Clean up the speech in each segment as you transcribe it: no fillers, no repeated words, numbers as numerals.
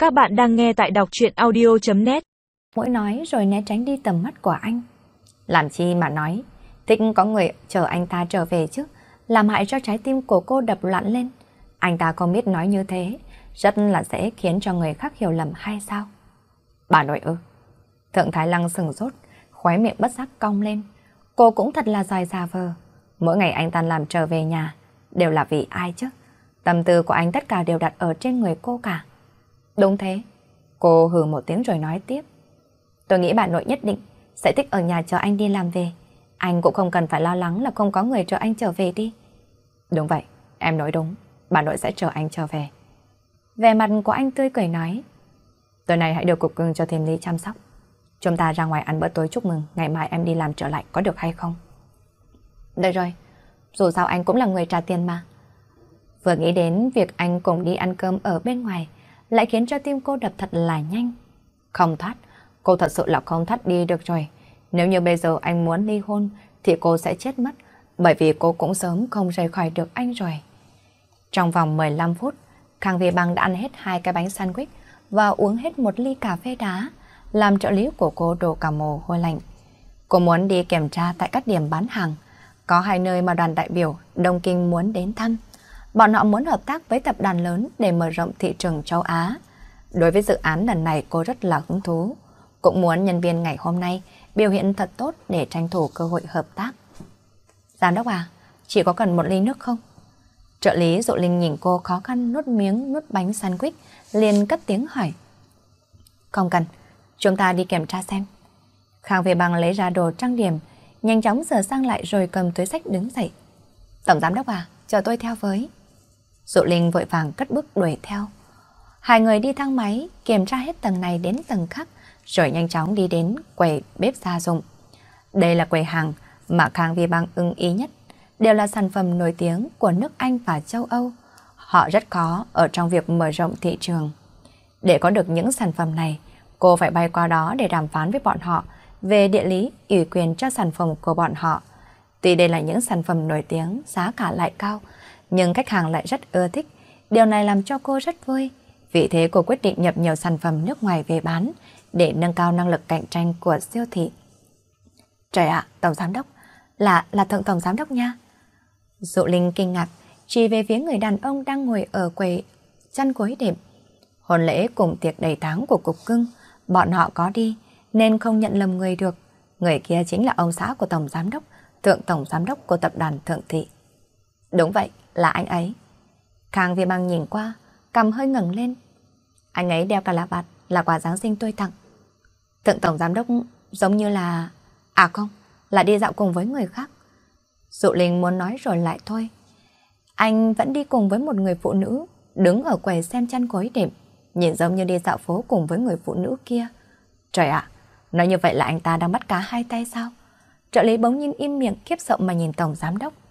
Các bạn đang nghe tại đọc truyện audio.net. Mỗi nói rồi né tránh đi tầm mắt của anh. Làm chi mà nói, thích có người chờ anh ta trở về chứ, làm hại cho trái tim của cô đập loạn lên. Anh ta không biết nói như thế, rất là dễ khiến cho người khác hiểu lầm hay sao? Bà nội ư? Thượng Thái Lăng sừng sốt, khóe miệng bất giác cong lên. Cô cũng thật là giỏi giả vờ. Mỗi ngày anh ta làm trở về nhà, đều là vì ai chứ? Tâm tư của anh tất cả đều đặt ở trên người cô cả. Đúng thế. Cô hừ một tiếng rồi nói tiếp. Tôi nghĩ bà nội nhất định sẽ thích ở nhà chờ anh đi làm về. Anh cũng không cần phải lo lắng là không có người chờ anh trở về đi. Đúng vậy, em nói đúng. Bà nội sẽ chờ anh trở về. Vẻ mặt của anh tươi cười nói. Tối nay hãy đưa cục cưng cho Thiên Lý chăm sóc. Chúng ta ra ngoài ăn bữa tối chúc mừng. Ngày mai em đi làm trở lại có được hay không? Được rồi. Dù sao anh cũng là người trả tiền mà. Vừa nghĩ đến việc anh cùng đi ăn cơm ở bên ngoài lại khiến cho tim cô đập thật là nhanh. Không thoát, cô thật sự là không thoát đi được rồi. Nếu như bây giờ anh muốn ly hôn thì cô sẽ chết mất, bởi vì cô cũng sớm không rời khỏi được anh rồi. Trong vòng 15 phút, Khang Vi Băng đã ăn hết 2 cái bánh sandwich và uống hết 1 ly cà phê đá, làm trợ lý của cô đổ cả mồ hôi lạnh. Cô muốn đi kiểm tra tại các điểm bán hàng. Có 2 nơi mà đoàn đại biểu Đông Kinh muốn đến thăm. Bọn họ muốn hợp tác với tập đoàn lớn để mở rộng thị trường châu Á. Đối với dự án lần này cô rất là hứng thú. Cũng muốn nhân viên ngày hôm nay biểu hiện thật tốt để tranh thủ cơ hội hợp tác. Giám đốc à, chỉ có cần 1 ly nước không? Trợ lý Dụ Linh nhìn cô khó khăn nuốt bánh sandwich, liền cất tiếng hỏi. Không cần, chúng ta đi kiểm tra xem. Khang Vi Băng lấy ra đồ trang điểm, nhanh chóng sửa sang lại rồi cầm túi xách đứng dậy. Tổng giám đốc à, chờ tôi theo với. Dụ Linh vội vàng cất bước đuổi theo. 2 người đi thang máy, kiểm tra hết tầng này đến tầng khác, rồi nhanh chóng đi đến quầy bếp gia dụng. Đây là quầy hàng mà Khang Vi Băng ưng ý nhất, đều là sản phẩm nổi tiếng của nước Anh và châu Âu. Họ rất khó ở trong việc mở rộng thị trường. Để có được những sản phẩm này, cô phải bay qua đó để đàm phán với bọn họ về địa lý ủy quyền cho sản phẩm của bọn họ. Tuy đây là những sản phẩm nổi tiếng, giá cả lại cao, nhưng khách hàng lại rất ưa thích. Điều này làm cho cô rất vui. Vì thế cô quyết định nhập nhiều sản phẩm nước ngoài về bán để nâng cao năng lực cạnh tranh của siêu thị. Trời ạ, tổng giám đốc, là thượng tổng giám đốc nha. Dụ Linh kinh ngạc, chỉ về phía người đàn ông đang ngồi ở quầy chăn gối đệm. Hôn lễ cùng tiệc đầy táng của cục cưng, bọn họ có đi nên không nhận lầm người được. Người kia chính là ông xã của tổng giám đốc, thượng tổng giám đốc của tập đoàn Thượng Thị. Đúng vậy, là anh ấy. Khang Vi Băng nhìn qua, cằm hơi ngẩng lên. Anh ấy đeo cà la vạt là quà Giáng sinh tôi tặng. Thượng tổng giám đốc giống như là... À không, là đi dạo cùng với người khác. Dụ Linh muốn nói rồi lại thôi. Anh vẫn đi cùng với một người phụ nữ, đứng ở quầy xem chăn gối đệm, nhìn giống như đi dạo phố cùng với người phụ nữ kia. Trời ạ, nói như vậy là anh ta đang bắt cá 2 tay sao? Trợ lý bỗng nhiên im miệng khiếp sợ mà nhìn tổng giám đốc.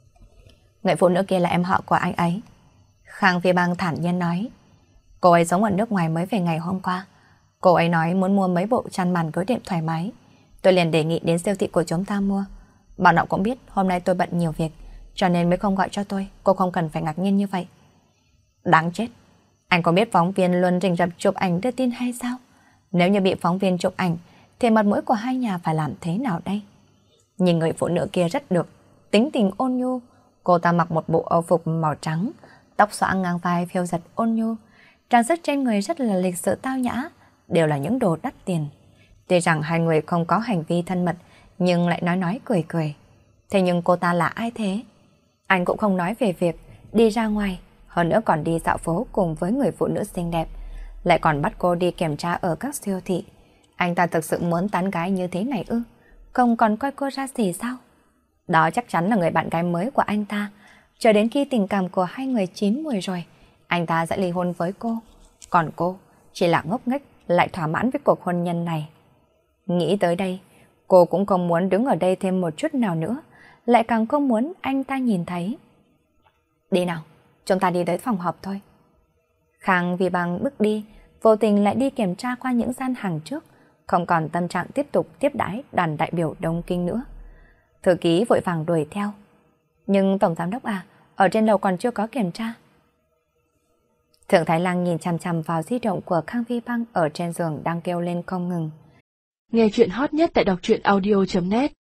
Người phụ nữ kia là em họ của anh ấy. Khang Vi Băng thản nhiên nói. Cô ấy sống ở nước ngoài mới về ngày hôm qua. Cô ấy nói muốn mua mấy bộ chăn màn gối đệm thoải mái. Tôi liền đề nghị đến siêu thị của chúng ta mua. Bọn họ cũng biết hôm nay tôi bận nhiều việc, cho nên mới không gọi cho tôi. Cô không cần phải ngạc nhiên như vậy. Đáng chết. Anh có biết phóng viên luôn rình rập chụp ảnh đưa tin hay sao? Nếu như bị phóng viên chụp ảnh thì mặt mũi của hai nhà phải làm thế nào đây? Nhìn người phụ nữ kia rất được, tính tình ôn nhu. Cô ta mặc một bộ âu phục màu trắng, tóc xõa ngang vai phiêu giật ôn nhu. Trang sức trên người rất là lịch sự tao nhã, đều là những đồ đắt tiền. Tuy rằng 2 người không có hành vi thân mật, nhưng lại nói cười cười. Thế nhưng cô ta là ai thế? Anh cũng không nói về việc đi ra ngoài, hơn nữa còn đi dạo phố cùng với người phụ nữ xinh đẹp, lại còn bắt cô đi kiểm tra ở các siêu thị. Anh ta thực sự muốn tán gái như thế này ư? Không còn coi cô ra gì sao? Đó chắc chắn là người bạn gái mới của anh ta. Chờ đến khi tình cảm của 2 người chín mùi rồi, anh ta sẽ ly hôn với cô. Còn cô chỉ là ngốc nghếch lại thỏa mãn với cuộc hôn nhân này. Nghĩ tới đây, cô cũng không muốn đứng ở đây thêm một chút nào nữa, lại càng không muốn anh ta nhìn thấy. Đi nào, chúng ta đi tới phòng họp thôi. Khang Vi Băng bước đi, vô tình lại đi kiểm tra qua những gian hàng trước, không còn tâm trạng tiếp tục tiếp đãi đoàn đại biểu Đông Kinh nữa. Thư ký vội vàng đuổi theo. Nhưng tổng giám đốc à, ở trên lầu còn chưa có kiểm tra. Thượng Thái Lăng nhìn chằm chằm vào di động của Khang Vi Băng ở trên giường đang kêu lên không ngừng. Nghe chuyện hot nhất tại đọc truyện audio.net